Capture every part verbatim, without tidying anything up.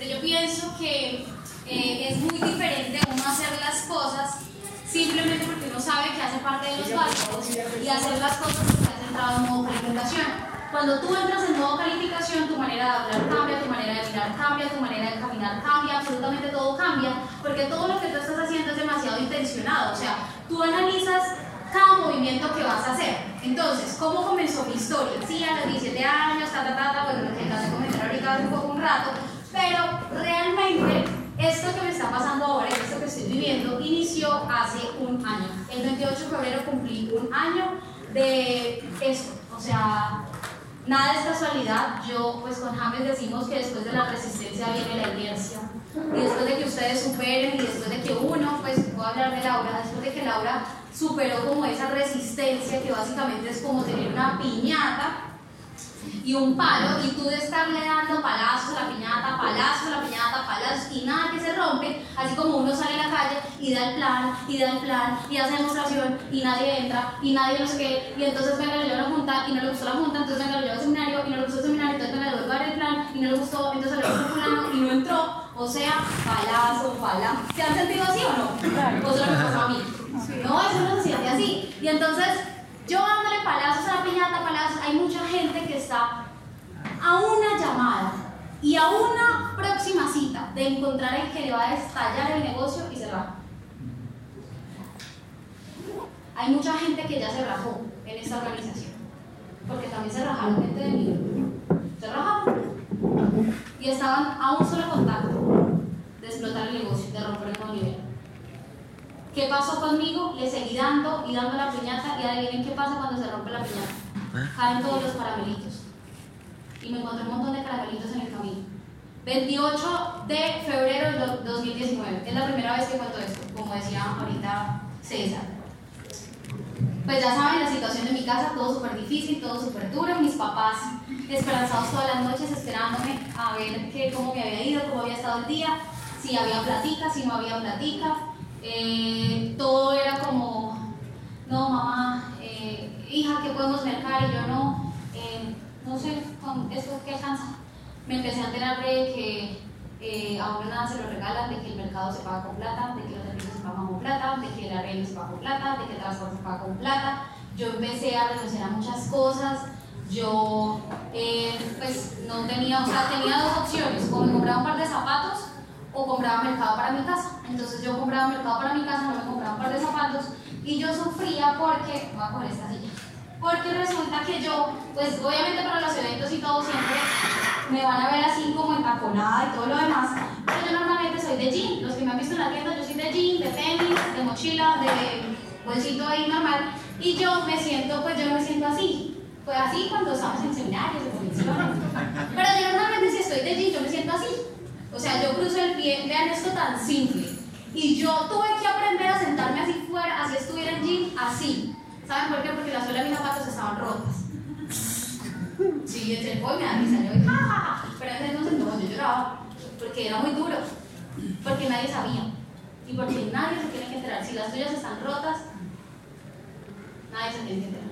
Porque yo pienso que eh, es muy diferente uno hacer las cosas simplemente porque uno sabe que hace parte de los básicos y hacer las cosas porque has entrado en modo calificación. Cuando tú entras en modo calificación, tu manera de hablar cambia, tu manera de mirar cambia, tu manera de caminar cambia, absolutamente todo cambia, porque todo lo que tú estás haciendo es demasiado intencionado. O sea, tú analizas cada movimiento que vas a hacer. Entonces, ¿cómo comenzó mi historia? Sí, a los diecisiete años, ta, ta, ta, ta, bueno, lo que acabo de comentar ahorita hace un poco un rato, pero realmente esto que me está pasando ahora y esto que estoy viviendo inició hace un año. El veintiocho de febrero cumplí un año de esto. O sea, nada es casualidad. Yo, pues con James decimos que después de la resistencia viene la inercia. Y después de que ustedes superen y después de que uno, pues voy a hablar de Laura, después de que Laura superó como esa resistencia que básicamente es como tener una piñata y un palo y tú de estarle dando palazos a la piñata, palazos a la piñata, palazos y nada que se rompe, así como uno sale a la calle y da el plan, y da el plan, y hace demostración y nadie entra, y nadie no sé qué, y entonces venga, le lleva una junta y no le gustó la junta, entonces venga, le lleva al seminario y no le gustó el seminario, entonces venga, le vuelve a dar el plan y no le gustó, entonces le gustó fulano y no entró, o sea, palazo, palazo. ¿Se han sentido así o no? Claro. ¿O solo me pasó a mí? No, eso no se siente así. Y entonces, yo dándole palazos a la piñata, palazos, hay mucha gente que está a una llamada y a una próxima cita de encontrar el que le va a estallar el negocio y se raja. Hay mucha gente que ya se rajó en esta organización, porque también se rajaron gente de mí. Se rajaron y estaban a un solo contacto de explotar el negocio, de romper el nuevo nivel. ¿Qué pasó conmigo? Le seguí dando y dando la piñata y adivinen qué pasa cuando se rompe la piñata. Caen todos los caramelitos. Y me encontré un montón de caramelitos en el camino. veintiocho de febrero del dos mil diecinueve. Es la primera vez que cuento esto, como decía ahorita César. Pues ya saben la situación de mi casa, todo súper difícil, todo súper duro. Mis papás esperanzados todas las noches esperándome a ver que, cómo me había ido, cómo había estado el día, si había platica, si no había platica. Eh, todo era como, no mamá, eh, hija, ¿qué podemos mercar? Y yo no, eh, no sé, con esto qué alcanza. Me empecé a enterar de que eh, a uno nada se lo regalan, de que el mercado se paga con plata, de que los servicios se pagan con plata, de que el arriendo se paga con plata, de que el transporte se paga con plata. Yo empecé a renunciar a muchas cosas. Yo eh, pues no tenía, o sea, tenía dos opciones, o me compraba un par de zapatos o compraba mercado para mi casa. Entonces yo compraba mercado para mi casa, no me compraba un par de zapatos y yo sufría porque, voy a coger esta silla, porque resulta que yo, pues obviamente para los eventos y todo siempre me van a ver así como entaconada y todo lo demás, pero yo normalmente soy de jean. Los que me han visto en la tienda, yo soy de jean, de tenis, de mochila, de bolsito ahí normal, y yo me siento, pues yo no me siento así. Pues así cuando estamos en seminarios, pero yo normalmente si estoy de jean, yo me siento así. O sea, yo cruzo el pie, vean esto tan simple. Y yo tuve que aprender a sentarme así fuera, así estuviera en jean, así. ¿Saben por qué? Porque la suela de mis zapatos estaban rotas. Sí, el tiempo me da risa, yo dije, ja, ja, ja. Pero en ese entonces no, yo lloraba, porque era muy duro, porque nadie sabía. Y porque nadie se tiene que enterar. Si las tuyas están rotas, nadie se tiene que enterar.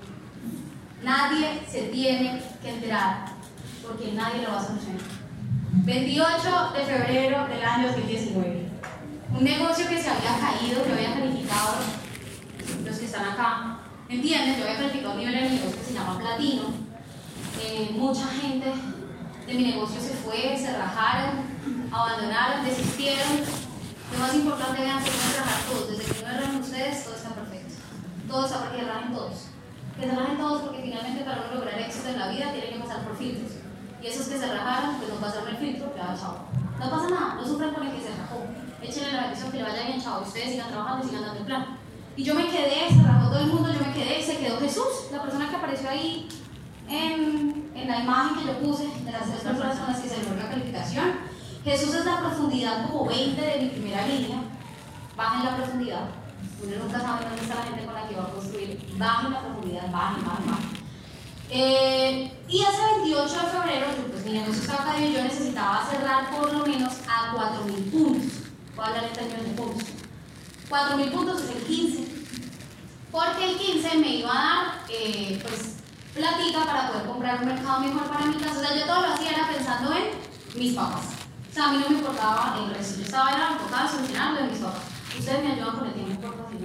Nadie se tiene que enterar, porque nadie lo va a solucionar. veintiocho de febrero del año dos mil diecinueve. Un negocio que se había caído, que había calificado, los que están acá, ¿entienden? Yo había calificado un nivel de negocio que se llama platino. Eh, mucha gente de mi negocio se fue, se rajaron, abandonaron, desistieron. Lo más importante, vean, se pueden rajar todos. Desde que no erran ustedes, todo está perfecto. Todo está porque rajen todos. Que se rajen todos porque finalmente para uno lograr éxito en la vida tiene que pasar por filtros. Y esos que se rajaron, pues no pasaron el filtro, ya, chao. No pasa nada, no sufran con el que se rajó. Échenle la bendición, que le vaya bien, chao. Ustedes sigan trabajando y sigan dando el plan. Y yo me quedé, se rajó todo el mundo, yo me quedé y se quedó Jesús, la persona que apareció ahí en, en la imagen que yo puse de las tres personas con las que se logró la calificación. Jesús es la profundidad como veinte de mi primera línea. Bajen la profundidad. Uno nunca sabe dónde está la gente con la que va a construir. Bajen la profundidad, bajen, bajen, bajen. Eh, y hace veintiocho de febrero, pues mi negocio estaba caído y yo necesitaba cerrar por lo menos a cuatro mil puntos. Voy a hablar en términos de puntos. cuatro mil puntos es el quince. Porque el quince me iba a dar, eh, pues, platica para poder comprar un mercado mejor para mi casa. O sea, yo todo lo hacía era pensando en mis papás. O sea, a mí no me importaba el resto, yo estaba era enfocada en solucionar lo de mis papás. Ustedes me ayudan con el tiempo, por favor,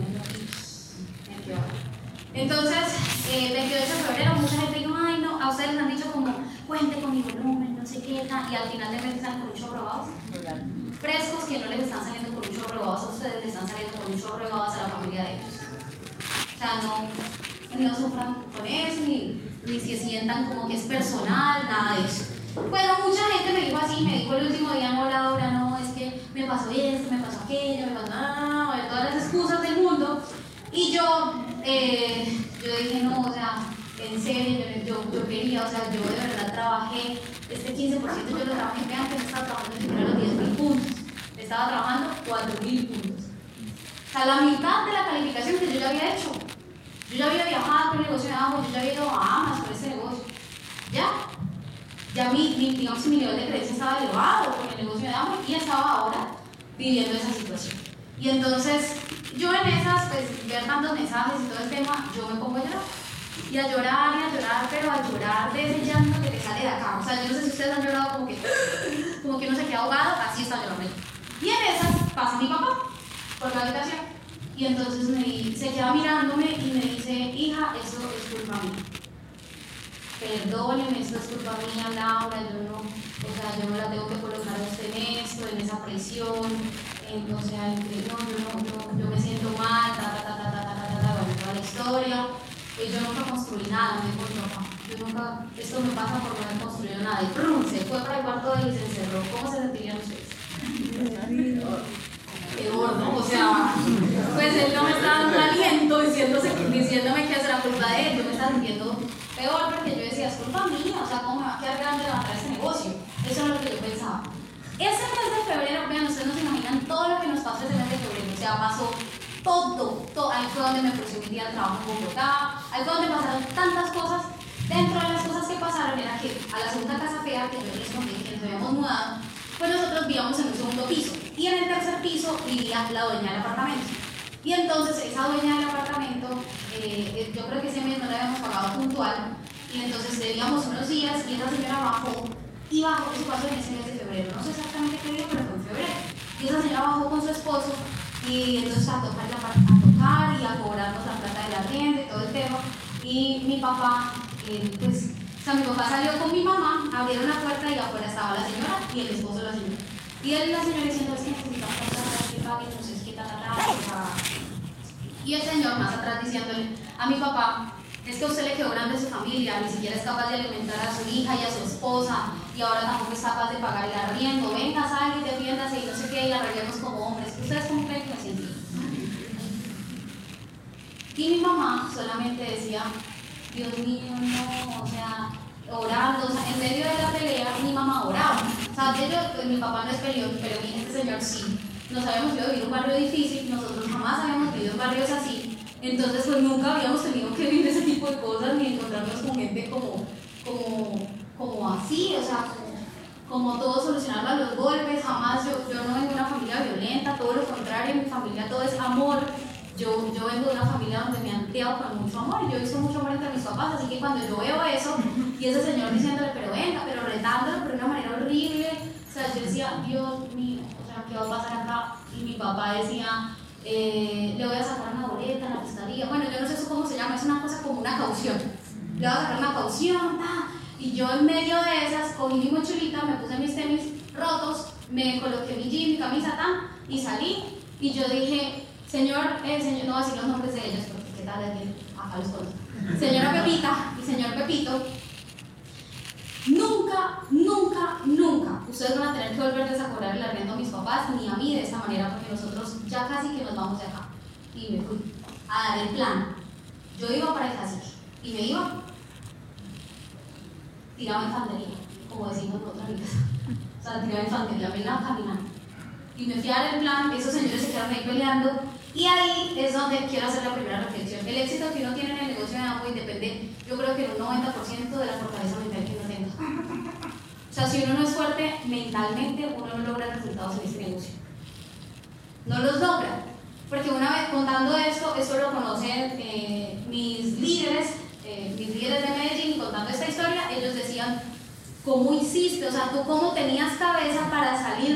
entonces, eh, veintiocho de febrero, mucha gente dijo, ay no, a ustedes les han dicho como, cuente con mi volumen, no sé qué, y al final de mes salen con un chorro robados. Frescos que no les están saliendo con un chorro robados a ustedes, les están saliendo con un chorro robados a la familia de ellos. O sea, no, no sufran con eso, ni, ni se sientan como que es personal, nada de eso. Bueno, mucha gente me dijo así, me dijo el último día, no, Laura, no, es que me pasó esto, me pasó aquello, me pasó nada, bueno, todas las excusas del mundo. Y yo, eh, yo dije, no, o sea, en serio, yo, yo, yo quería, o sea, yo de verdad trabajé, este quince por ciento yo lo trabajé, vean que no estaba trabajando ni siquiera los diez mil puntos, estaba trabajando cuatro mil puntos. O sea, la mitad de la calificación que yo ya había hecho. Yo ya había viajado con el negocio de abajo, yo ya había ido a Amazon con ese negocio. ¿Ya? Ya mi, mi, digamos que mi nivel de creencia estaba elevado con el negocio de abajo y estaba ahora viviendo esa situación. Y entonces, yo en esas, pues, ver tantos mensajes y todo el tema, yo me pongo a llorar. Y a llorar y a llorar, pero a llorar de ese llanto que te sale de acá. O sea, yo no sé si ustedes han llorado como que, como que uno se queda ahogado, así está llorando. Y en esas pasa mi papá por la habitación. Y entonces me, se queda mirándome y me dice, hija, eso es culpa mía. Perdóneme, esto es culpa mía, Laura, yo no, o sea, yo no la tengo que colocar a usted en esto, en esa presión, en, o sea, en que no, yo no, yo, yo me siento mal, ta, ta, ta, ta, ta, ta, ta, ta, bueno, toda la historia. Y yo nunca construí nada, me dijo mi papá. Yo nunca, esto me pasa por no haber construido nada. Y ¡prum! Se fue para el cuarto y se encerró. ¿Cómo se sentirían ustedes? Peor, ¿no? O sea, pues él no me estaba dando un aliento diciéndose, diciéndome que es la culpa de él. Yo me estaba sintiendo peor porque yo decía, es culpa mía. O sea, ¿cómo me va a quedar grande levantar ese negocio? Eso es lo que yo pensaba. Ese mes de febrero, vean, ustedes no se imaginan todo lo que nos pasó ese mes de febrero. O sea, pasó todo, todo. Ahí fue donde me ofreció mi día de trabajo en Bogotá. Ahí fue donde pasaron tantas cosas. Dentro de las cosas que pasaron era que a la segunda casa fea que yo les conté que nos habíamos mudado, pues nosotros vivíamos en un segundo piso. Y en el tercer piso vivía la dueña del apartamento. Y entonces esa dueña del apartamento, eh, yo creo que ese mes no le habíamos pagado puntual. Y entonces debíamos unos días y esa señora bajó. Y bajó, eso pasó en ese mes de febrero. No sé exactamente qué día, pero fue en febrero. Y esa señora bajó con su esposo. Y entonces a tocar, la, a tocar y a cobrarnos la plata del arriendo y todo el tema. Y mi papá, eh, pues, o sea, mi papá salió con mi mamá, abrieron la puerta y afuera estaba la señora y el esposo de la señora. Y él y la señora diciendo, es que necesitamos plata, que pague, no sé, es que ta, ta, ta, ta. Y el señor más atrás diciéndole a mi papá, es que a usted le quedó grande su familia, ni siquiera es capaz de alimentar a su hija y a su esposa, y ahora tampoco es capaz de pagar el arriendo, venga, salga y defiéndase y no sé qué, y arreglemos como hombres. ¿Ustedes cómo creen que me sentí? Y mi mamá solamente decía, Dios mío, no, o sea, orando, o sea, en medio de la pelea mi mamá oraba. O sea, yo, pues, mi papá no es peleón, pero este señor sí. Nos habíamos ido a vivir un barrio difícil, nosotros jamás habíamos vivido en barrios así, entonces pues nunca habíamos tenido que vivir ese tipo de cosas ni encontrarnos con gente como, como, como así, o sea, como, como todo solucionarlo a los golpes, jamás, yo, yo no vengo de una familia violenta, todo lo contrario, en mi familia todo es amor. Yo, yo vengo de una familia donde me han criado con mucho amor y yo he visto mucho amor entre mis papás, así que cuando yo veo eso y ese señor diciéndole, pero venga, pero retándolo por una manera horrible, o sea, yo decía, Dios mío, o sea, ¿qué va a pasar acá? Y mi papá decía, eh, le voy a sacar una boleta a la fiscalía, bueno, yo no sé eso cómo se llama, es una cosa como una caución, le voy a sacar una caución, ta. Y yo en medio de esas cogí mi mochilita, me puse mis tenis rotos, me coloqué mi jean, mi camisa, ta, y salí, y yo dije, Señor, eh, señor, no voy a decir los nombres de ellos porque qué tal es que acá los conozco. Señora Pepita y señor Pepito, nunca, nunca, nunca ustedes van a tener que volverles a cobrar el arriendo a mis papás ni a mí de esta manera porque nosotros ya casi que nos vamos de acá. Y me fui a dar el plan. Yo iba para el cacique y me iba tiraba infantería, como decimos nosotros en casa. O sea, tiraba infantería, me iba caminando. Y me fui a dar el plan, esos señores se quedaron ahí peleando. Y ahí es donde quiero hacer la primera reflexión. El éxito que uno tiene en el negocio de Amway depende, yo creo que en un noventa por ciento de la fortaleza mental que uno tenga. O sea, si uno no es fuerte mentalmente, uno no logra resultados en este negocio. No los logra. Porque una vez contando esto, esto lo conocen eh, mis líderes, eh, mis líderes de Medellín, contando esta historia, ellos decían, ¿cómo hiciste? O sea, ¿tú cómo tenías cabeza para salir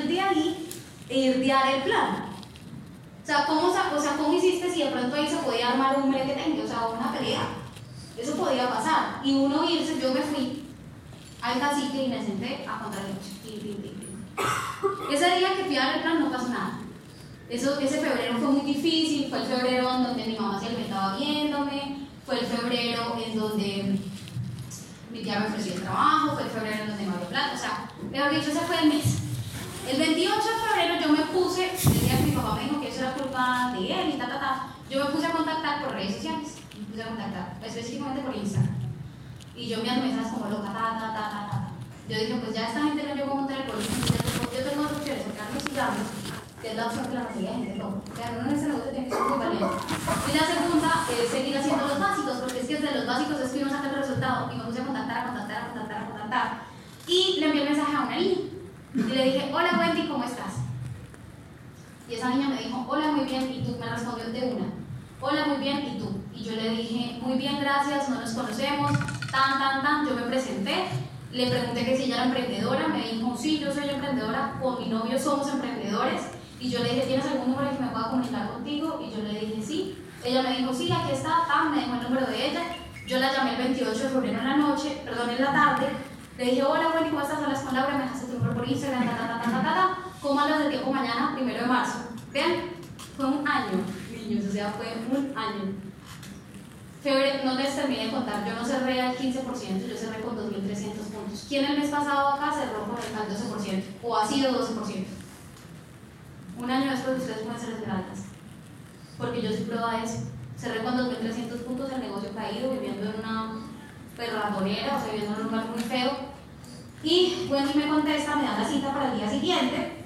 idear el plan. O sea, ¿cómo, o sea, ¿cómo hiciste si de pronto ahí se podía armar un merequetengue, o sea, una pelea? Eso podía pasar. Y uno irse, yo me fui al cacique y me senté a contar el hecho. Ese día que fui a dar el plan no pasó nada. Eso, ese febrero fue muy difícil, fue el febrero en donde mi mamá se alimentaba viéndome, fue el febrero en donde mi tía me ofreció el trabajo, fue el febrero en donde no había plata, o sea, mejor dicho, ese fue el mes. El veintiocho de febrero yo me puse, el día que mi papá me dijo que eso era culpa de él y ta, ta, ta, yo me puse a contactar por redes sociales, me puse a contactar, específicamente por Instagram. Y yo me armé esas como loca, ta, ta, ta, ta, ta. Yo dije, pues ya esta gente no llegó a montar el político, yo tengo otras opciones, porque ahora no sigamos, que es la opción que la mayoría de gente toma. O sea, uno en ese negocio tiene que ser muy valiente. Y la segunda es seguir haciendo los básicos, porque es que desde los básicos es que uno saca el resultado. Y me puse a contactar, a contactar, a contactar, a contactar. Y le envié el mensaje a una niña. Y le dije, hola Wendy, ¿cómo estás? Y esa niña me dijo, hola, muy bien, y tú, me respondió de una. Hola, muy bien, ¿y tú? Y yo le dije, muy bien, gracias, no nos conocemos, tan, tan, tan, yo me presenté. Le pregunté que si ella era emprendedora, me dijo, sí, yo soy emprendedora, con mi novio somos emprendedores. Y yo le dije, ¿tienes algún número que me pueda comunicar contigo? Y yo le dije, sí. Ella me dijo, sí, aquí está, tan, me dejó el número de ella. Yo la llamé el veintiocho de febrero en la noche, perdón, en la tarde. Le dije, hola, Wendy, ¿cómo estás? Hablas con Laura, me dejaste tu número por Instagram, ta, ta, ta, ta, ta, ta, ta. ¿Cómo hablas de tiempo mañana, primero de marzo? Vean, fue un año, niños, o sea, fue un año. Febrero, no les terminé de contar, yo no cerré al quince por ciento, yo cerré con dos mil trescientos puntos. ¿Quién el mes pasado acá cerró con el doce por ciento? O ha sido doce por ciento. Un año después ustedes pueden ser esmeraldas, porque yo soy prueba de eso. Cerré con dos mil trescientos puntos, el negocio caído, viviendo en una ratonera, o sea, viviendo en un lugar muy feo. Y Wendy me contesta, me da la cita para el día siguiente.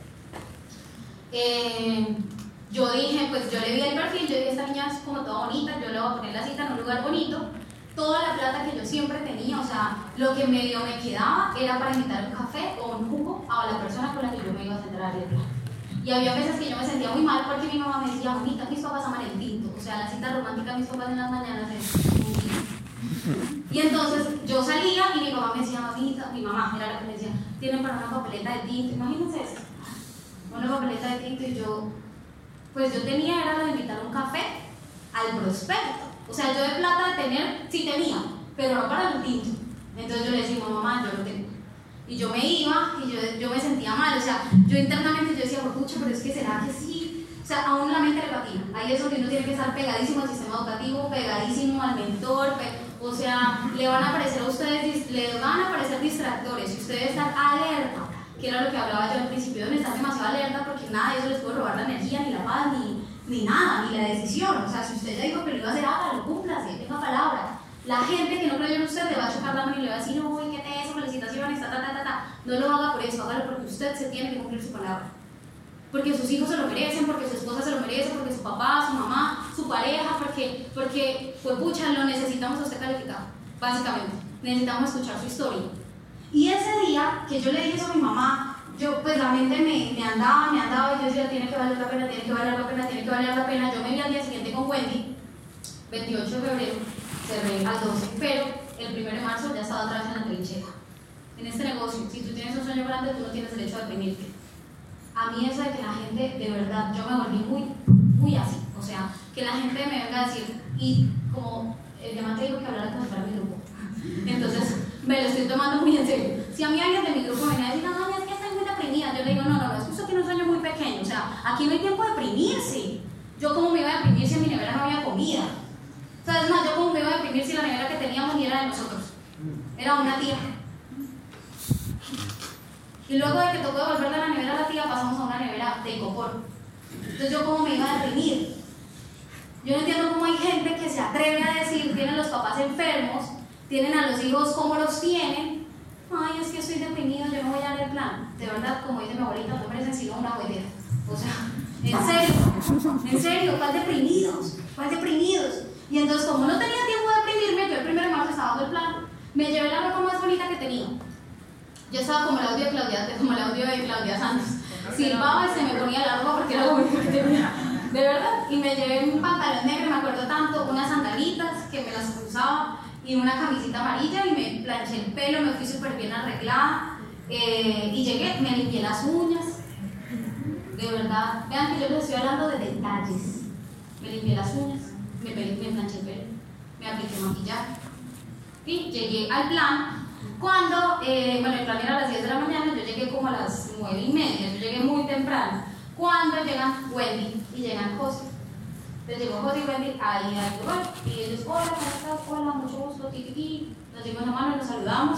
Eh, yo dije, pues yo le vi el perfil, yo dije, esta niña es como toda bonita, yo le voy a poner la cita en un lugar bonito. Toda la plata que yo siempre tenía, o sea, lo que medio me quedaba era para invitar un café o un jugo a la persona con la que yo me iba a sentar a darle plata. Y había veces que yo me sentía muy mal porque mi mamá me decía, bonita, mis papás aman el tinto. O sea, la cita romántica de mis papás en las mañanas es un tinto. Y entonces yo salía y mi papá me decía, mamita, mi mamá era la que me decía, tienen para una papeleta de tinto. Imagínense eso, una papeleta de tinto. Y yo, pues yo tenía, era lo de invitar un café al prospecto. O sea, yo de plata de tener, sí tenía, pero no para el tinto. Entonces yo le decía, mamá, yo lo tengo. Y yo me iba y yo, yo me sentía mal, o sea, yo internamente yo decía, pucha, pero es que será que sí, o sea, a uno la mente le patina, ahí es donde uno tiene que estar pegadísimo al sistema educativo, pegadísimo al mentor, pe o sea, le van a aparecer a ustedes, le van a aparecer distractores, si ustedes están alerta, que era lo que hablaba yo al principio, donde están demasiado alerta porque nada de eso les puede robar la energía, ni la paz, ni, ni nada, ni la decisión, o sea, si usted ya dijo que lo iba a hacer, hágalo, cúmplase, tenga palabra. La gente que no creyó en usted le va a chocar la mano y le va a decir, uy, ¿qué te es? Felicitaciones, ta, ta, ta, ta, ta. No lo haga por eso, hágalo porque usted se tiene que cumplir su palabra. Porque sus hijos se lo merecen, porque su esposa se lo merece, porque su papá, su mamá, su pareja, porque, porque pues pucha, lo necesitamos a usted calificado, básicamente. Necesitamos escuchar su historia. Y ese día que yo le dije eso a mi mamá, yo pues la mente me, me andaba, me andaba y yo decía, tiene que valer la pena, tiene que valer la pena, tiene que valer la pena. Yo me vi al día siguiente con Wendy, veintiocho de febrero, cerré al doce, pero el primero de marzo ya estaba otra vez en la trinchera. En este negocio, si tú tienes un sueño grande, tú no tienes derecho a deprimirte. A mí eso de que la gente, de verdad, yo me volví muy, muy así. O sea, que la gente me venga a decir, y como el diamante dijo que hablara como para mi grupo, entonces me lo estoy tomando muy en serio. Si a mí alguien de mi grupo me viene a decir, no, no, es que estoy muy deprimida, yo le digo, no, no, no, es que usted tiene un sueño muy pequeño. O sea, aquí no hay tiempo de deprimirse. Yo como me iba a deprimir si en mi nevera no había comida. O sea, es más, yo como me iba a deprimir si la nevera que teníamos ni era de nosotros. Era una tía. Y luego de que tocó devolverle la nevera a la tía, pasamos a una nevera de icopor. Entonces yo como me iba a deprimir. Yo no entiendo cómo hay gente que se atreve a decir, tienen los papás enfermos, tienen a los hijos como los tienen. Ay, es que estoy deprimido, yo no voy a dar el plan. De verdad, como dice mi abuelita, no merecen sino una juguetera. O sea, en serio, en serio, ¿cuál deprimidos? ¿Cuál deprimidos? Y entonces, como no tenía tiempo de deprimirme, yo el primero de marzo estaba dando el plan. Me llevé la ropa más bonita que tenía. Yo estaba como el audio de Claudia, como el audio de Claudia Santos. Silbaba y se me ponía la ropa porque era lo único que tenía. De verdad. Y me llevé un pantalón negro, me acuerdo tanto, unas sandalitas que me las usaba y una camisita amarilla y me planché el pelo, me fui súper bien arreglada. Eh, y llegué, me limpié las uñas. De De verdad, vean que yo les estoy hablando de detalles. Me limpié las uñas, me, me planché el pelo, me apliqué maquillaje y llegué al plan. Cuando, eh, bueno, el plan era a las diez de la mañana, yo llegué como a las nueve y media, yo llegué muy temprano. Cuando llegan Wendy y llegan José, les llegó José y Wendy ahí al lugar y ellos, hola, ¿cómo estás? Hola, mucho gusto, tiki, nos dimos la mano, nos saludamos,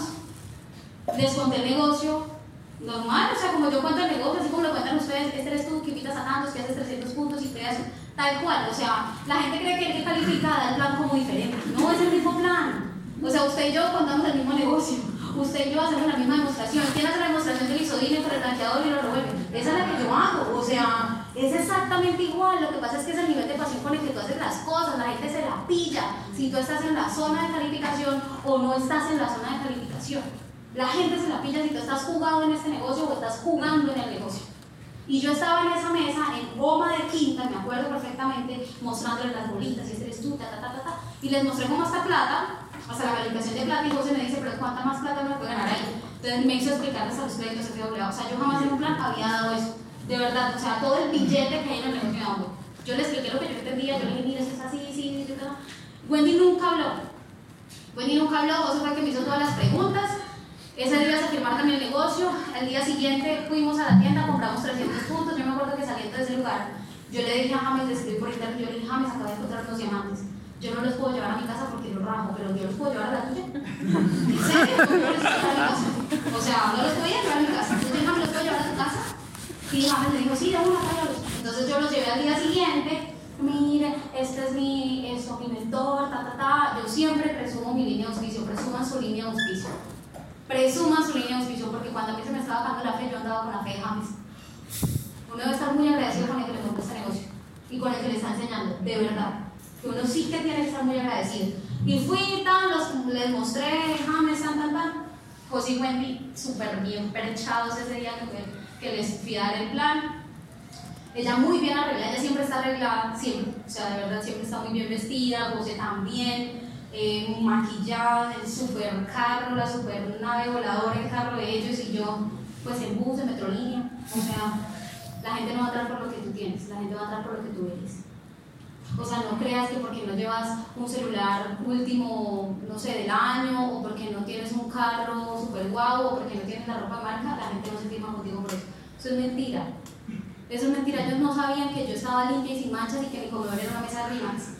les conté el negocio normal, o sea, como yo cuento el negocio, así como lo cuentan ustedes, este eres tú que invitas a tantos, que haces trescientos puntos y creas tal cual, o sea, la gente cree que el que califica da el plan como diferente, no es el mismo plan, o sea, usted y yo contamos el mismo negocio, usted y yo hacemos la misma demostración. ¿Quién hace la demostración del isodine con el blanqueador y lo revuelve? Esa es la que yo hago, o sea, es exactamente igual. Lo que pasa es que es el nivel de pasión con el que tú haces las cosas, la gente se la pilla si tú estás en la zona de calificación o no estás en la zona de calificación. La gente se la pilla si tú estás jugando en este negocio o estás jugando en el negocio. Y yo estaba en esa mesa, en goma de quinta, me acuerdo perfectamente, mostrándoles las bolitas, y este eres tú, ta, ta, ta, ta, ta, y les mostré cómo está plata, hasta la calificación de plata, y José me dice, pero ¿cuánta más plata me puede ganar ahí? Entonces me hizo explicarles a los créditos F A A, o sea, yo jamás en un plan había dado eso, de verdad, o sea, todo el billete que hay en el negocio de Amway. Yo les expliqué lo que yo entendía, yo le dije, mira, eso es así, sí, sí, sí, sí. Wendy nunca habló, Wendy nunca habló, José fue el que me hizo todas las preguntas. Ese día se firmaron el negocio, al día siguiente fuimos a la tienda, compramos trescientos puntos, yo me acuerdo que saliendo de ese lugar, yo le dije a James, le escribí por internet, yo le dije, James, acabo de encontrar unos diamantes, yo no los puedo llevar a mi casa porque los rajo, pero yo los puedo llevar a la tuya. ¿En serio? No los puedo llevar a mi casa. O sea, no los podía llevar a mi casa, entonces James, ¿los puedo llevar a tu casa? Y James me dijo, sí, de una, tráigalos. Entonces yo los llevé al día siguiente, mire, este es mi, eso, mi mentor, ta, ta, ta, yo siempre presumo mi línea de auspicio, presuman su línea de auspicio. Presuman su línea de auspicio, porque cuando a mí se me estaba acabando la fe, yo andaba con la fe de James. Uno debe estar muy agradecido con el que le compra este negocio y con el que le está enseñando, de verdad. Que uno sí que tiene que estar muy agradecido. Y fui, tan, los, les mostré, James, tan, tan, tan. José y Wendy, súper bien perchados ese día que, que les fui a dar el plan. Ella muy bien arreglada, ella siempre está arreglada, siempre. O sea, de verdad, siempre está muy bien vestida, José también. Eh, maquillada, el super carro, la super nave voladora, el carro de ellos y yo, pues en bus, de Metrolínea. O sea, la gente no va a entrar por lo que tú tienes, la gente va a entrar por lo que tú eres. O sea, no creas que porque no llevas un celular último, no sé, del año, o porque no tienes un carro super guau, o porque no tienes la ropa de marca, la gente no se firma contigo por eso. Eso es mentira. Eso es mentira. Ellos no sabían que yo estaba limpia y sin manchas y que mi comedor era una mesa de rimas.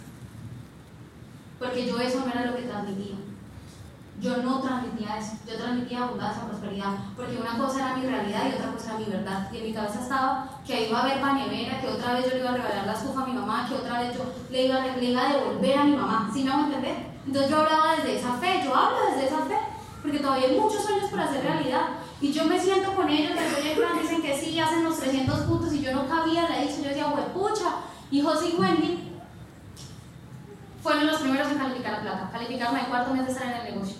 Porque yo eso no era lo que transmitía. Yo no transmitía eso. Yo transmitía abundancia, prosperidad. Porque una cosa era mi realidad y otra cosa era mi verdad. Y en mi cabeza estaba que iba a haber panevera, que otra vez yo le iba a regalar la estufa a mi mamá, que otra vez yo le iba, le iba a devolver a mi mamá. ¿Sí me hago entender? Entonces yo hablaba desde esa fe. Yo hablo desde esa fe. Porque todavía hay muchos sueños por hacer realidad. Y yo me siento con ellos, después del plan dicen que sí, hacen los trescientos puntos y yo no cabía, la hice. Yo decía, huepucha. Y José y Wendy fueron los primeros en calificar la plata, calificaron el cuarto mes de estar en el negocio.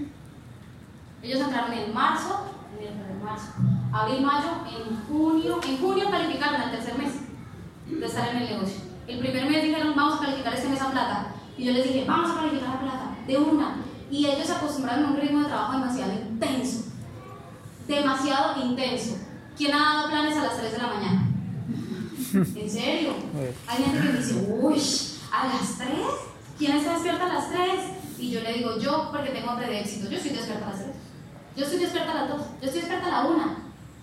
Ellos entraron en marzo, en, el, en marzo, abril, mayo, en junio, en junio calificaron el tercer mes de estar en el negocio. El primer mes dijeron, vamos a calificar este mes a plata. Y yo les dije, vamos a calificar la plata, de una. Y ellos se acostumbraron a un ritmo de trabajo demasiado intenso, demasiado intenso. ¿Quién ha dado planes a las tres de la mañana? ¿En serio? Hay gente que dice, uy, ¿a las tres? ¿Quién está despierta a las tres? Y yo le digo, yo, porque tengo hambre de éxito, yo estoy despierta a las tres. Yo estoy despierta a las dos. Yo estoy despierta a la una.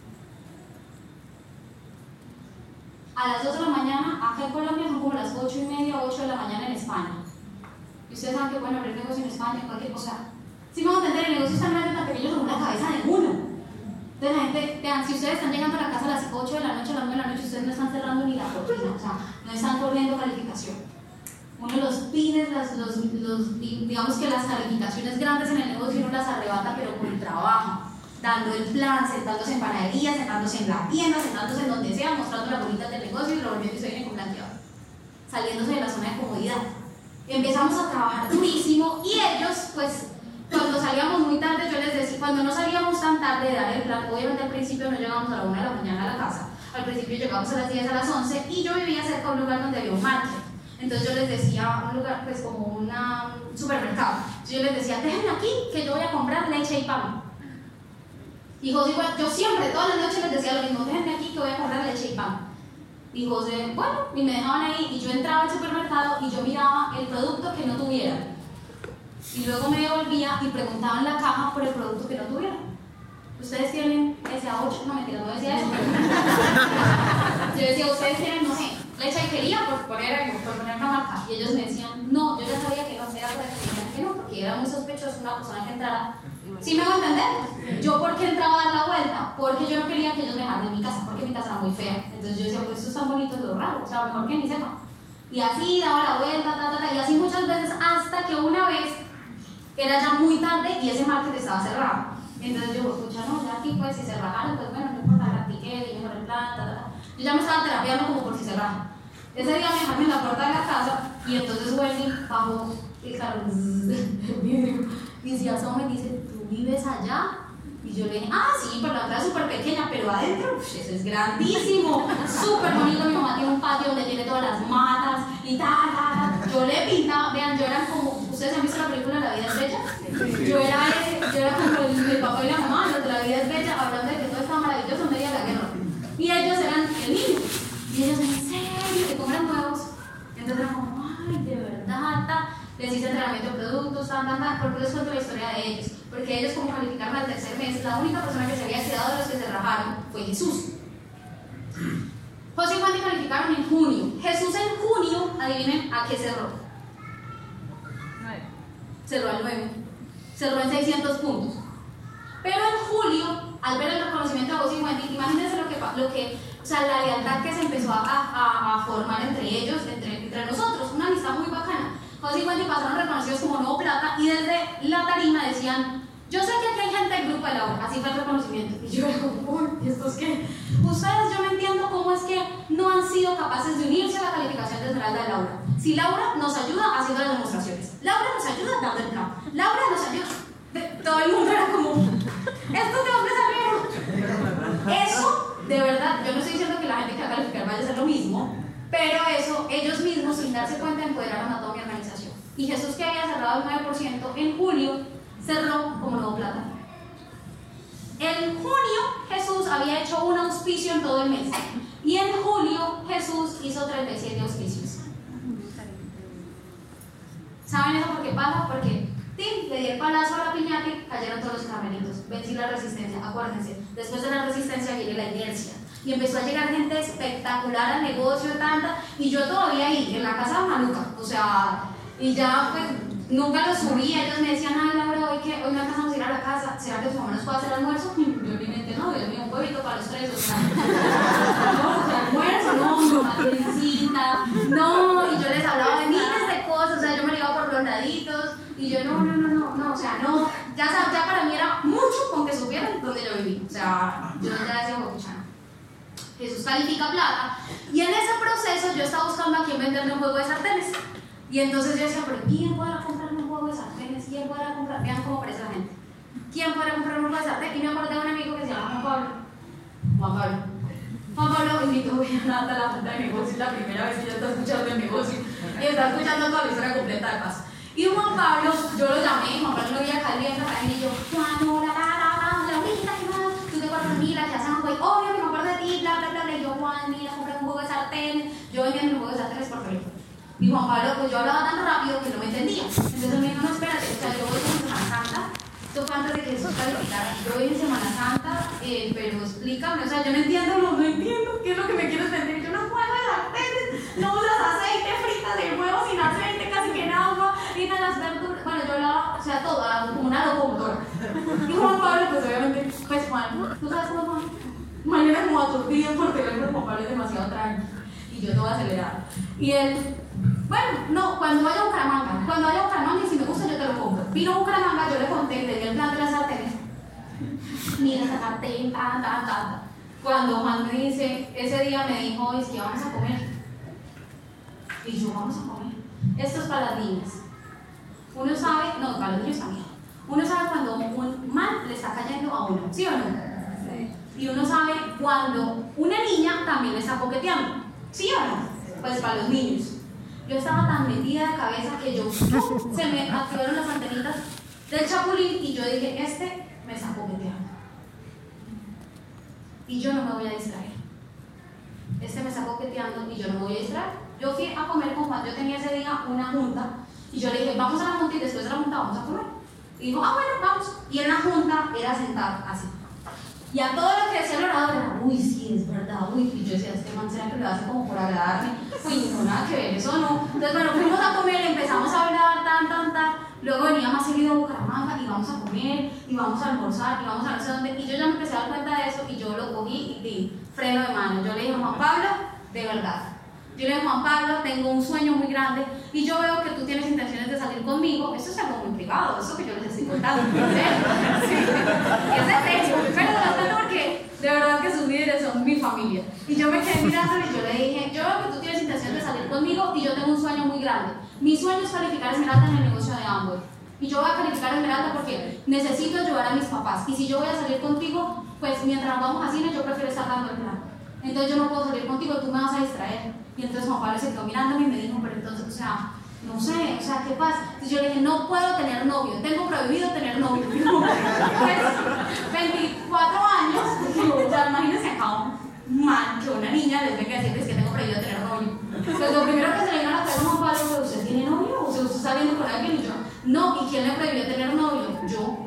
A las dos de la mañana, acá en Colombia son como las ocho y media, ocho de la mañana en España. Y ustedes saben que bueno abrir negocio en España, cualquier cosa. Si me van a entender, el negocio es tan grande, tan pequeño como la cabeza de uno. Entonces la gente, vean, si ustedes están llegando a la casa a las ocho de la noche, a las nueve de la noche, ustedes no están cerrando ni la cortina, o sea, no están corriendo calificación. Uno de los pines, las, los, los, digamos que las calificaciones grandes en el negocio uno las arrebata, pero con el trabajo, dando el plan, sentándose en panadería, sentándose en la tienda, sentándose en donde sea, mostrando las bolitas del negocio y revolviendo y se viene con blanqueado, saliéndose de la zona de comodidad. Empezamos a trabajar durísimo y ellos, pues, cuando salíamos muy tarde, yo les decía, cuando no salíamos tan tarde de dar el plan, obviamente al principio no llegábamos a la una de la mañana a la casa, al principio llegábamos a las diez, a las once, y yo vivía cerca de un lugar donde había un market. Entonces yo les decía, un lugar pues como una, un supermercado, entonces yo les decía, déjenme aquí que yo voy a comprar leche y pan. Y José, igual, yo siempre, todas las noches les decía lo mismo, déjenme aquí que voy a comprar leche y pan. Y José, bueno, y me dejaban ahí, y yo entraba al supermercado y yo miraba el producto que no tuviera. Y luego me devolvía y preguntaba en la caja por el producto que no tuviera. ¿Ustedes tienen ese A ocho? No, mentira, no decía eso. Yo decía, ¿ustedes tienen, no sé, leche de quería por poner, por poner una marca? Y ellos me decían, no, yo ya sabía que no era por eso, que no, porque era muy sospechoso una persona que entrara. ¿Sí me voy a entender? ¿Yo por qué entraba a dar la vuelta? Porque yo no quería que ellos me dejaran en mi casa, porque mi casa era muy fea. Entonces yo decía, pues esto es tan bonito, es lo raro, o sea, mejor que ni sepa. Y así daba la vuelta, ta, ta, ta, y así muchas veces, hasta que una vez era ya muy tarde y ese market estaba cerrado. Entonces yo, escucha, no, ya aquí pues si se rajaron, pues bueno, no importa, practiqué, y mejor el plan, ta, ta, ta. Yo ya me estaba terapiando como por si se rajan. Ese día me dejaron en la puerta de la casa y entonces Wendy bajó y claro, el vidrio. Y si asoma me dice, ¿tú vives allá? Y yo le dije, ah, sí, pero la entrada es súper pequeña, pero adentro, uf, eso es grandísimo, súper bonito. Mi mamá tiene un patio donde tiene todas las matas y tal, tal, tal. Yo le pintaba, vean, yo era como, ¿ustedes han visto la película La vida es bella? Yo era, ese, yo era como el, el papá y la mamá, los de La vida es bella, hablando de que todo estaba maravilloso en medio de la guerra. Y ellos eran el niño. Y ellos, ¿en serio? ¿Te compran nuevos? Entonces eran como, ay, de verdad, tal. Les hice entrenamiento de productos, tan, tan, tan. ¿Por qué les cuento la historia de ellos? Porque ellos, como calificaron al tercer mes, la única persona que se había quedado de los que se rajaron fue Jesús. José y Juan calificaron en junio. Jesús en junio, adivinen a qué cerró. Cerró al nueve. Cerró en seiscientos puntos. Pero en julio, al ver el reconocimiento de José y Juan, imagínense lo que, lo que, o sea, la lealtad que se empezó a, a, a formar entre ellos, entre, entre nosotros, una amistad muy bacana. José y Wendy pasaron reconocidos como Nuevo Plata y desde la tarima decían, yo sé que aquí hay gente del grupo de Laura, así fue el reconocimiento. Y yo digo, uy, ¿esto es qué? Ustedes, yo no entiendo cómo es que no han sido capaces de unirse a la calificación de Esmeralda de Laura. Si Laura nos ayuda haciendo las demostraciones, Laura nos ayuda dando el campo, Laura nos ayuda, de, todo el mundo era como, estos de hombres salieron. Eso, de verdad, yo no estoy diciendo que la gente que va a calificar vaya a hacer lo mismo, pero eso, ellos mismos, sin darse cuenta, empoderaron a toda mi organización. Y Jesús, que había cerrado el nueve por ciento, en julio cerró como Nuevo Plata. En junio, Jesús había hecho un auspicio en todo el mes. Y en julio, Jesús hizo treinta y siete auspicios. ¿Saben eso por qué pasa? Porque ¡tim! Le di el palazo a la piñata y cayeron todos los caramelitos. Vencí la resistencia, acuérdense. Después de la resistencia viene la inercia. Y empezó a llegar gente espectacular al negocio, tanta, y yo todavía ahí, en la casa de Maluca, o sea, y ya pues nunca los subí. Ellos me decían, ay Laura, hoy que hoy me alcanzamos a ir a la casa, ¿será que su mamá nos puede hacer almuerzo? Yo en mi mente, no, Dios mío, un huevito para los tres, o sea, no, o sea, almuerzo, no, una trencita, no, y yo les hablaba de miles de cosas, o sea, yo me iba por los laditos, y yo, no, no, no, no, no, o sea, no, ya, ya para mí era mucho con que supieran dónde yo viví, o sea, yo ya decía, escuchando. Jesús califica plata, y en ese proceso yo estaba buscando a quién venderme un juego de sartenes. Y entonces yo decía, pero ¿quién podrá comprarme un juego de sartenes? ¿Quién podrá comprar? Vean cómo parece la gente. ¿Quién podrá comprarme un juego de sartenes? Y me acordé de un amigo que se llama Juan Pablo. Juan Pablo. Juan Pablo invitó a Nata a la junta de negocios, la primera vez que ella está escuchando el negocio. Y está escuchando toda la historia completa de paso. Y Juan Pablo, yo lo llamé, Juan Pablo lo vi acá viendo para mí y yo, Juan, hola, la, la, la, la, la, tú te cuatro mil, que hacen un juego, obvio que me acuerdo de ti, bla, bla, bla, bla. Y yo, Juan, mira, compré un juego de sartenes. Yo vendiendo un juego de sartenes por teléfono. Y Juan Pablo, pues yo hablaba tan rápido que no me entendía. Entonces me dijo, no, espérate, o sea, yo voy en Semana Santa, esto fue antes de que Jesús calificara, yo voy en Semana Santa, eh, pero explícame, o sea, yo no entiendo, no, no entiendo, ¿qué es lo que me quieres vender? Yo no juego de sartenes, no usas aceite, fritas el huevo sin aceite, casi que en agua, fritas las verduras, bueno, yo hablaba, o sea, todo, como una locomotora. Y Juan Pablo, pues obviamente, pues Juan, ¿tú sabes cómo Juan? Mañana como aturdido por teléfono, Juan Pablo es demasiado tranquilo, y yo todo acelerado. Y él, bueno, no, cuando vaya a Bucaramanga, cuando vaya a Bucaramanga y si me gusta yo te lo compro. Vino a Bucaramanga, yo le conté, le di el plan de las sartenes. Mira esa sartén, tan, tan, tan. Cuando Juan me dice, ese día me dijo, es que vamos a comer. Y yo, vamos a comer. Esto es para las niñas. Uno sabe, no, para los niños también. Uno sabe cuando un mal le está cayendo a uno, ¿sí o no? Sí. Y uno sabe cuando una niña también le está coqueteando, ¿sí o no? Pues para los niños. Yo estaba tan metida de cabeza que yo, ¡pum!, se me activaron las antenitas del chapulín y yo dije, este me está coqueteando. Y yo no me voy a distraer. este me está coqueteando y yo no me voy a distraer. Yo fui a comer con Juan, yo tenía ese día una junta y yo le dije, vamos a la junta y después de la junta vamos a comer. Y dijo, ah, bueno, vamos. Y en la junta era sentado así. Y a todo lo que decía el orador era, uy, sí, es verdad, uy. Y yo decía, este man será que lo hace como por agradarme. Uy, no, nada que ver, eso no. Entonces, bueno, fuimos a comer, empezamos a hablar, tan, tan, tan. Luego venía más seguido a Bucaramanga y vamos a comer, y vamos a almorzar, y vamos a no sé dónde. Y yo ya me empecé a dar cuenta de eso y yo lo cogí y di freno de mano. Yo le dije, Juan Pablo, de verdad. Yo le dije, Juan Pablo, tengo un sueño muy grande y yo veo que tú tienes intenciones de salir conmigo. Esto es algo muy privado, eso que yo les estoy contando. ¿Sí? Sí. Y es de serio, pero bastante porque de verdad que sus líderes son mi familia. Y yo me quedé mirando y yo le dije, yo veo que tú tienes intención de salir conmigo y yo tengo un sueño muy grande. Mi sueño es calificar Esmeralda en el negocio de Amway. Y yo voy a calificar Esmeralda porque necesito ayudar a mis papás. Y si yo voy a salir contigo, pues mientras vamos a cine, yo prefiero estar dando el plan. Entonces yo no puedo salir contigo, tú me vas a distraer. Y entonces Juan Pablo se quedó mirándome y me dijo, pero entonces, o sea, no sé, o sea, ¿qué pasa? Entonces yo le dije, no puedo tener novio, tengo prohibido tener novio. Pues, veinticuatro años, o sea, imagínense acá un man, que una niña les venga a decirles que tengo prohibido tener novio. Pues lo primero que se le vino a la cabeza a Juan Pablo fue, ¿usted tiene novio? O sea, ¿usted está saliendo con alguien? Y yo, no, ¿y quién le prohibió tener novio? Yo.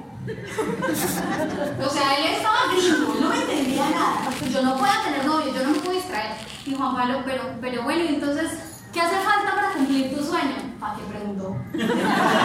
O sea, él estaba gringo, no me entendía nada. Yo no puedo tener novio, yo no me puedo distraer. Y Juan Pablo, pero, pero bueno, entonces, ¿qué hace falta para cumplir tu sueño? ¿Para qué preguntó? Y yo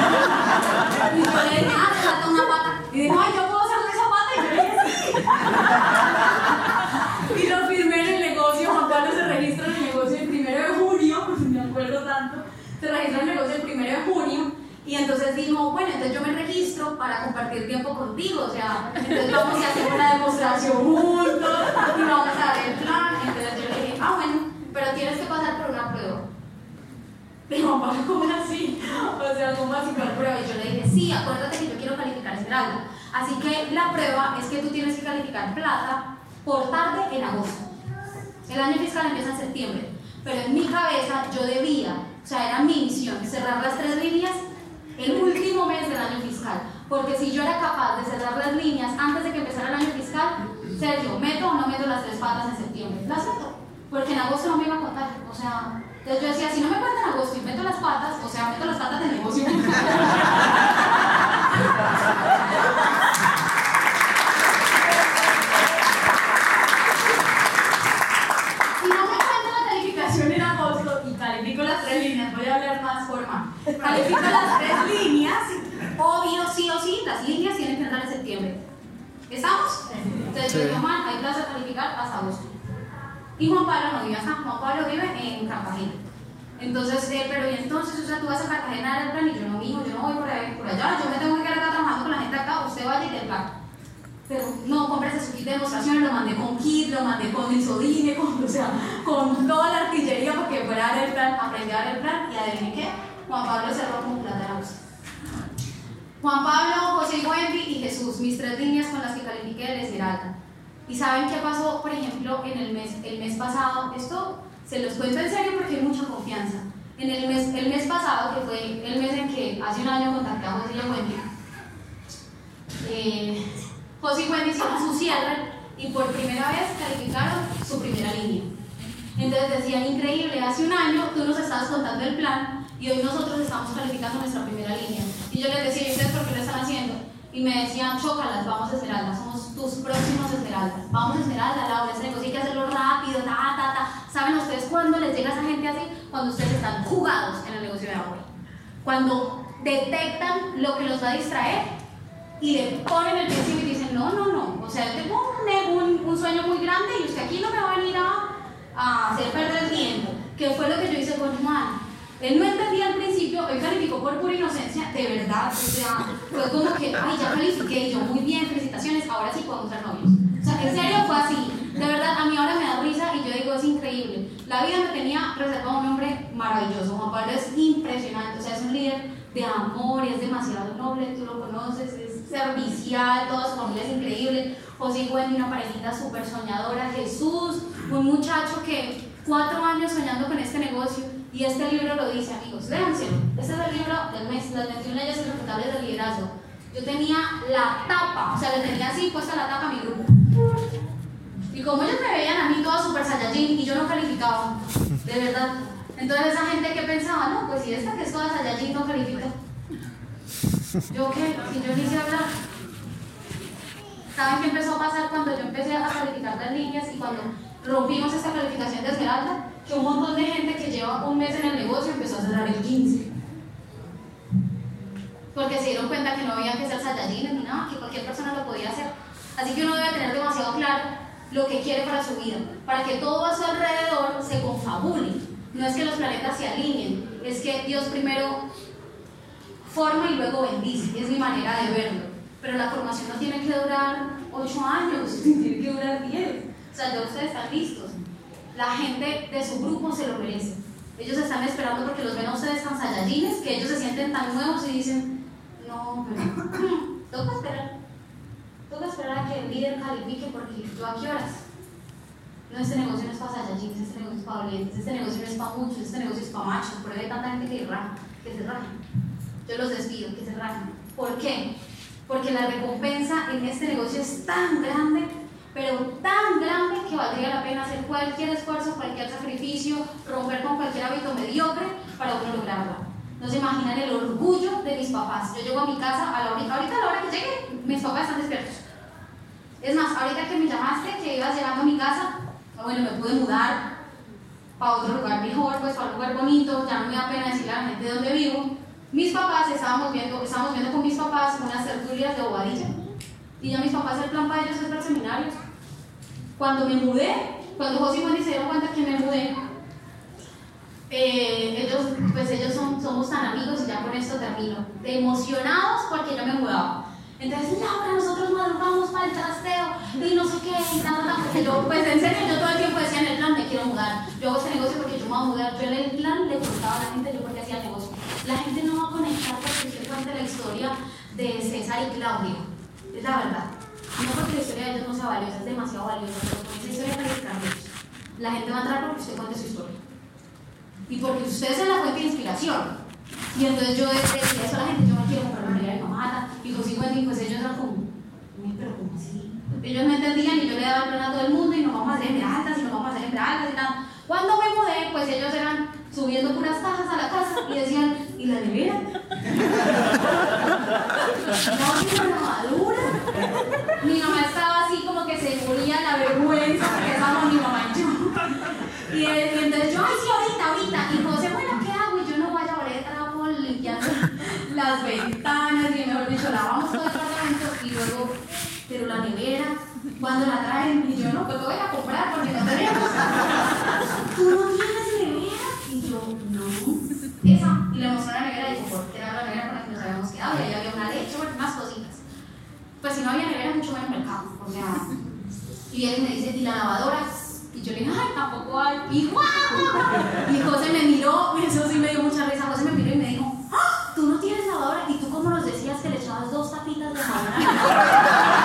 le dije, ah, te falta una pata. Y dijo, ay, ¿yo puedo hacer esa pata? Y yo le dije, sí. Y lo firmé en el negocio. Juan Pablo se registra en el negocio el primero de junio, me acuerdo tanto. Se registra en el negocio el primero de junio. Y entonces dijo, bueno, entonces yo me registro para compartir tiempo contigo, o sea, entonces vamos a hacer una demostración juntos y vamos a dar el plan. Entonces yo le dije, ah, bueno, pero tienes que pasar por una prueba. Y Juan Pablo, ¿cómo así? O sea, ¿cómo así por prueba? Y yo le dije, sí, acuérdate que yo quiero calificar Esmeralda. Así que la prueba es que tú tienes que calificar plata por tarde en agosto. El año fiscal empieza en septiembre, pero en mi cabeza yo debía, o sea, era mi misión, cerrar las tres líneas el último mes del año fiscal, porque si yo era capaz de cerrar las líneas antes de que empezara el año fiscal, Sergio, ¿meto o no meto las tres patas en septiembre? Las meto, porque en agosto no me iba a contar, o sea, entonces yo decía, si no me cuento en agosto y meto las patas, o sea, meto las patas del negocio. Si no me cuento la calificación en agosto y califico las tres líneas, voy a hablar más formal. Califico las tres líneas, obvio, sí o sí, las líneas tienen que entrar en septiembre. ¿Estamos? Entonces yo dije, Juan, hay plazo de calificar hasta agosto. Y Juan Pablo no vive acá, Juan Pablo vive en Cartagena. Entonces, eh, pero y entonces, o sea, tú vas a Cartagena a dar el plan y yo no, mijo, yo no voy por, ahí, por allá, yo me tengo que quedar acá trabajando con la gente acá, usted vaya y te plan. Pero no, cómprese su kit de demostración, lo mandé con kit, lo mandé con isodine, con, o sea, con toda la artillería porque fuera a dar el plan, aprendí a dar el plan y adivinen qué, Juan Pablo cerró con plata en agosto. Juan Pablo, José y Wendy y Jesús, mis tres líneas con las que califiqué el Esmeralda. ¿Y saben qué pasó, por ejemplo, en el mes, el mes pasado? Esto se los cuento en serio porque hay mucha confianza. En el mes, el mes pasado, que fue el mes en que hace un año contacté a José y a Wendy, eh, José y Wendy hicieron su cierre y por primera vez calificaron su primera línea. Entonces decían, increíble, hace un año tú nos estabas contando el plan y hoy nosotros estamos calificando nuestra primera línea. Y yo les decía, ¿y ustedes por qué lo están haciendo? Y me decían, chócalas, vamos a Esmeralda, somos tus próximos Esmeraldas. Vamos a Esmeralda, Laura, ese negocio hay que hacerlo rápido, ta, ta, ta. ¿Saben ustedes cuándo les llega a esa gente así? Cuando ustedes están jugados en el negocio de Amway. Cuando detectan lo que los va a distraer y le ponen el principio y dicen, no, no, no. O sea, yo tengo un, un, un sueño muy grande y usted aquí no me va a venir a, a hacer perder tiempo. Que fue lo que yo hice con Juan. Él no entendía al principio, él calificó por pura inocencia, de verdad, o sea, fue como que, ay, ya califiqué, y yo, muy bien, felicitaciones, ahora sí podemos ser novios. O sea, en serio fue así, de verdad, a mí ahora me da risa y yo digo, es increíble. La vida me tenía reservado un hombre maravilloso, Juan Pablo es impresionante, o sea, es un líder de amor, es demasiado noble, tú lo conoces, es servicial, toda su familia es increíble. José y Wendy, una parejita súper soñadora, Jesús, un muchacho que cuatro años soñando con este negocio. Y este libro lo dice, amigos, léanselo. Este es el libro del mes, las veintiuna leyes irrefutables del liderazgo. Yo tenía la tapa, o sea, le tenía así puesta la tapa a mi grupo. Y como ellos me veían a mí toda super saiyajin y yo no calificaba calificaba, de verdad. Entonces esa gente que pensaba, no, pues si esta que es toda Saiyajin no califica. ¿Yo qué? Si yo ni sé hablar. ¿Saben qué empezó a pasar cuando yo empecé a calificar las líneas y cuando rompimos esta calificación de Esmeralda? Que un montón de gente que lleva un mes en el negocio empezó a cerrar el quince. Porque se dieron cuenta que no había que ser Saiyajines ni nada, que cualquier persona lo podía hacer. Así que uno debe tener demasiado claro lo que quiere para su vida, para que todo a su alrededor se confabule. No es que los planetas se alineen, es que Dios primero forma y luego bendice. Es mi manera de verlo. Pero la formación no tiene que durar ocho años, tiene que durar diez. O sea, ya ustedes están listos. La gente de su grupo se lo merece. Ellos están esperando porque los ven a ustedes tan Saiyajines que ellos se sienten tan nuevos y dicen, no, pero toca esperar. Toca esperar a que el líder califique porque yo a qué horas. No, este negocio no es para Saiyajines, este negocio es para valientes, este negocio no es para muchos, este negocio es para machos. Por ahí hay tanta gente que, raja, que se raja. Yo los despido, que se rajen. ¿Por qué? Porque la recompensa en este negocio es tan grande, pero tan grande que valdría la pena hacer cualquier esfuerzo, cualquier sacrificio, romper con cualquier hábito mediocre para uno lograrlo. No se imaginan el orgullo de mis papás. Yo llego a mi casa, a la hora, ahorita a la hora que llegue, mis papás están despiertos. Es más, ahorita que me llamaste, que ibas llegando a mi casa, bueno, me pude mudar para otro lugar mejor, pues para un lugar bonito, ya no me da pena decirle a la gente de donde vivo. Mis papás, estábamos viendo, estábamos viendo con mis papás unas tertulias de Bobadilla. Y ya mis papás, el plan para ellos es ver seminarios. Cuando me mudé, cuando José y Wendy se dieron cuenta que me mudé, eh, ellos, pues ellos son, somos tan amigos, y ya con esto termino, emocionados porque yo me mudaba. Entonces, Laura, nosotros madrugamos para el trasteo y no sé qué, y nada, porque yo, pues en serio, yo todo el tiempo decía en el plan, me quiero mudar. Yo hago este negocio porque yo me voy a mudar. Yo en el plan le contaba a la gente yo porque hacía el negocio. La gente no va a conectar porque usted cuente la historia de César y Claudia. Es la verdad. No porque la historia de ellos no sea valiosa, es demasiado valiosa, pero con esa historia para extranjeros. La gente va a entrar porque usted cuente su historia. Y porque usted es la fuente de inspiración. Y entonces yo decía eso a la gente, yo me quiero comprar una nevera de mamata. Y José y Wendy, pues ellos eran como, pero ¿cómo así? Ellos me entendían y yo le daba el plan a todo el mundo y nos vamos a hacer esmeraldas y nos vamos a hacer esmeraldas y nada. Cuando me mudé, pues ellos eran subiendo puras cajas a la casa y decían, ¿y la nevera? ¿No tiene una madura? Mi mamá estaba así como que se moría la vergüenza porque estábamos mi mamá y yo. Y, y entonces yo, ay sí, ahorita, ahorita. Y José, bueno, ¿qué hago? Y yo no voy a volver a trapo limpiando las ventanas y mejor dicho, lavamos todo el apartamento y luego, pero la nevera, ¿cuándo la traen? Y yo, no, pues lo voy a comprar porque no tenemos. ¿Tú no tienes nevera? Y yo, no. Esa. Y le mostré la nevera y dijo, ¿por qué era la nevera con la que nos habíamos quedado? Y ahí había una leche, más cositas. Pues si no había nevera, mucho menos mercado. O sea, y él me dice, ¿y la lavadora? Y yo le dije, ay, tampoco hay. Y ¡guau! Y José me miró, eso sí me dio mucha risa. José me miró y me dijo, ¡ah! ¿Tú no tienes lavadora? ¿Y tú cómo nos decías que le echabas dos tapitas de lavadora?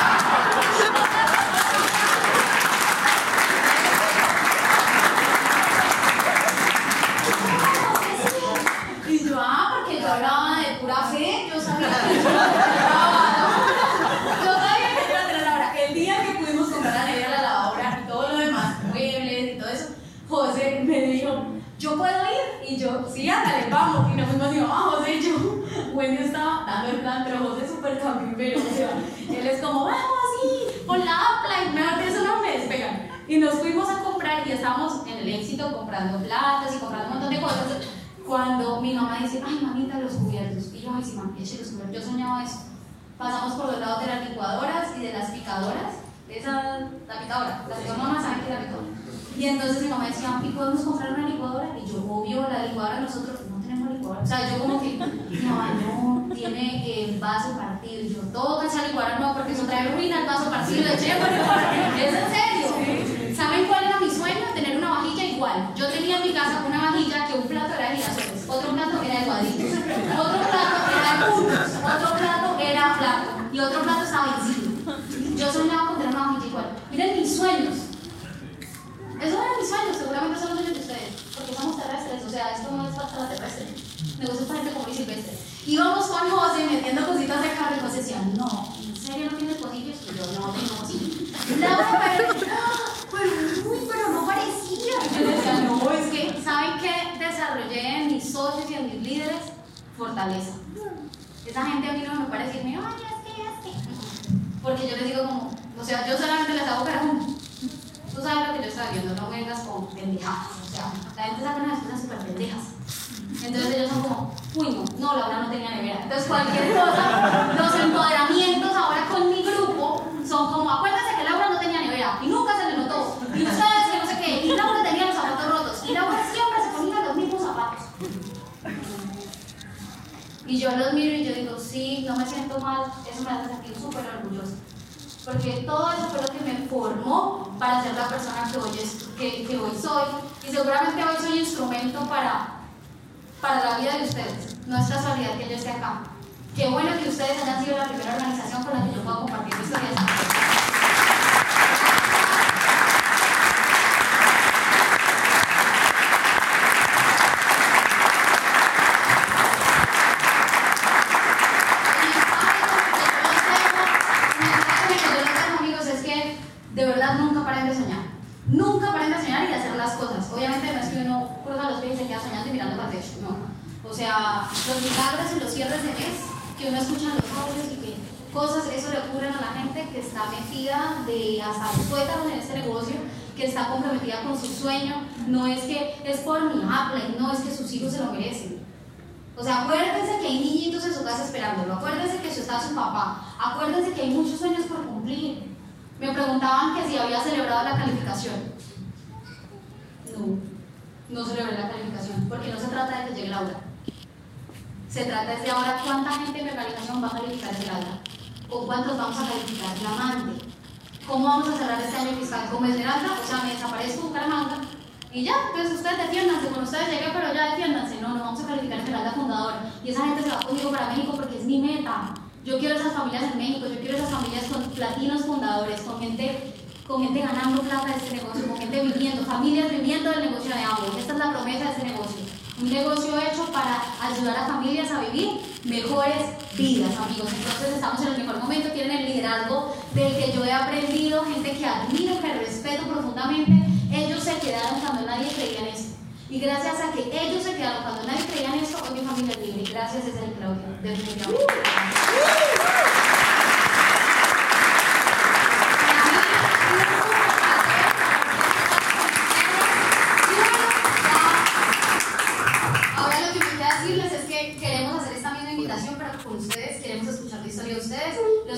Y yo, ah, porque yo hablaba de pura fe, yo sabía que yo lavaba. Yo sabía que iba a tener lavadora. El día que pudimos comprar la nevera, la lavadora y todo lo demás, muebles y todo eso, José me dijo, ¿yo puedo ir? Y yo, sí, ándale, vamos. Y nos fuimos y ah, José y yo, Wendy estaba dando el plan, pero José es súper cambimbero, o sea, él es como, vamos, sí, con la apla, y mejor que eso no me despegan. Y nos fuimos a comprar y estábamos en el Éxito comprando platos y comprando un montón de cosas. Cuando mi mamá dice, ay, mamita, los cubiertos. Y yo, ay, sí, mami, eche los cubiertos. Yo soñaba eso. Pasamos por los lados de las licuadoras y de las picadoras. Esa, la picadora, la que mamá sabe que es la picadora. Y entonces mi mamá decía, ¿y podemos comprar una licuadora? Y yo, obvio, la licuadora nosotros no tenemos licuadora. O sea, yo como que, mamá, no, tiene el vaso partido. Y yo, todo esa licuadora no, porque eso trae ruina, el vaso partido, de che, ¿es en serio? ¿Saben cuál era mi sueño? Tener una vajilla igual. Yo tenía en mi casa una vajilla que un plato era de girasoles, otro plato era de cuadritos, otro plato era de puntos, otro plato era plato y otro plato estaba vencido. Yo soñaba con tener una vajilla igual. Miren mis sueños. Esos eran mis sueños, seguramente son los sueños de ustedes, porque somos terrestres, o sea, esto no es para la terrestre. Negocios para gente común y silvestre. Íbamos con José metiendo cositas de carro y José decía, no, ¿en serio no tienes pocillos? Y yo, no tengo pocillos. La pero, pero, uy, pero no parecía. Y yo fortaleza. Esa gente a mí no me parece decirme, ay, es que, es que. Porque yo les digo como, o sea, yo solamente les hago para uno. Tú sabes lo que yo estoy viendo, no vengas con pendejadas. O sea, la gente saca unas cosas súper pendejas. Entonces ellos son como, uy, no, no, Laura no tenía nevera. Entonces cualquier cosa, los empoderamientos ahora con mi grupo son como, acuérdense que Laura no tenía nevera y nunca se le notó. Y ustedes que no sé qué, y Laura tenía los zapatos rotos. Y Laura siempre se ponía los mismos zapatos. Y yo los miro y yo digo, sí, no me siento mal, eso me hace sentir súper orgullosa. Porque todo eso fue lo que me formó para ser la persona que hoy, es, que, que hoy soy. Y seguramente hoy soy instrumento para, para la vida de ustedes. No es casualidad que yo esté acá. Qué bueno que ustedes hayan sido la primera organización con la que yo puedo compartir mi historia. De verdad, nunca paren de soñar. Nunca paren de soñar y de hacer las cosas. Obviamente no es que uno cruza los pies y se queda soñando y mirando para el techo, no. O sea, los milagros y los cierres de mes, que uno escucha en los audios y que cosas, eso le ocurren a la gente que está metida de hasta los tuétanos en este negocio, que está comprometida con su sueño. No es que es por mi Apple, no es que sus hijos se lo merecen. O sea, acuérdense que hay niñitos en su casa esperándolo, acuérdense que está su papá, acuérdense que hay muchos sueños por cumplir. Me preguntaban que si había celebrado la calificación. No, no celebré la calificación, porque no se trata de que llegue Laura. Se trata desde ahora cuánta gente en mi organización va a calificar el Esmeralda, o cuántos vamos a calificar el Diamante. ¿Cómo vamos a cerrar este año fiscal? Como Esmeralda, o sea, me desaparezco Bucaramanga y ya, pues ustedes defiéndanse, con ustedes llegué, pero ya defiéndanse. No, no vamos a calificar Esmeralda fundador. Y esa gente se va conmigo para México porque es mi meta. Yo quiero esas familias en México, yo quiero esas familias con platinos fundadores, con gente, con gente ganando plata de este negocio, con gente viviendo, familias viviendo del negocio de ambos. Esta es la promesa de este negocio. Un negocio hecho para ayudar a familias a vivir mejores vidas, amigos. Entonces estamos en el mejor momento, tienen el liderazgo del que yo he aprendido, gente que admiro, que respeto profundamente. Ellos se quedaron cuando nadie creía en esto. Y gracias a que ellos se quedaron cuando nadie creía en esto, hoy mi familia es libre. Gracias, es el Claudio. Definitivamente.